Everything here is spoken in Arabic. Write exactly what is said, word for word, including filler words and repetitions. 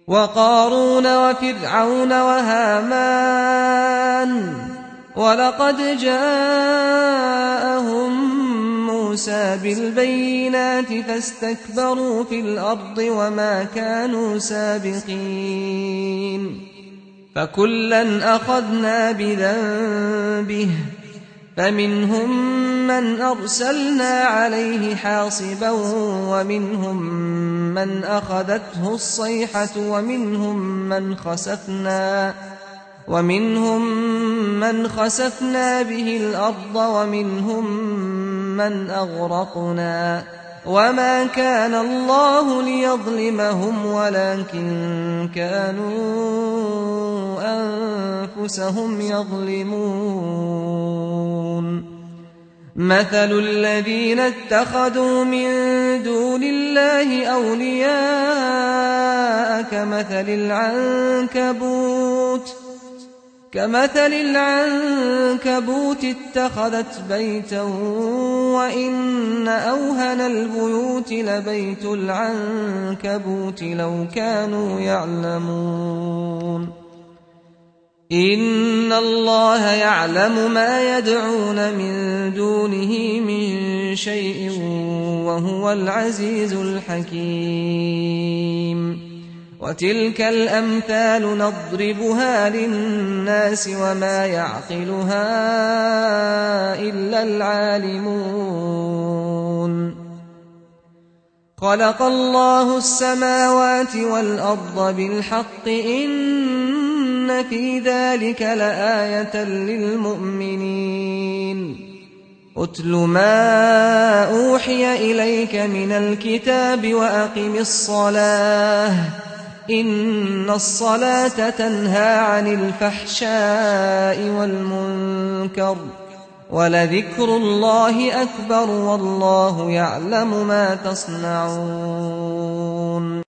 وقارون وفرعون وهامان ولقد جاءهم موسى بالبينات فاستكبروا في الأرض وما كانوا سابقين فكلا أخذنا بذنبه فمنهم من أرسلنا عليه حاصبا ومنهم من أخذته الصيحة ومنهم من خسفنا ومنهم من خسفنا به الأرض ومنهم من أغرقنا وما كان الله ليظلمهم ولكن كانوا أنفسهم يظلمون مثل الذين اتخذوا من دون الله أولياء كمثل العنكبوت كمثل العنكبوت اتخذت بيتا وإن أوهن البيوت لبيت العنكبوت لو كانوا يعلمون إن الله يعلم ما يدعون من دونه من شيء وهو العزيز الحكيم وتلك الأمثال نضربها للناس وما يعقلها إلا العالمون خلق الله السماوات والأرض بالحق إن في ذلك لآية للمؤمنين أتل ما أوحي إليك من الكتاب وأقم الصلاة إن الصلاة تنهى عن الفحشاء والمنكر ولذكر الله أكبر والله يعلم ما تصنعون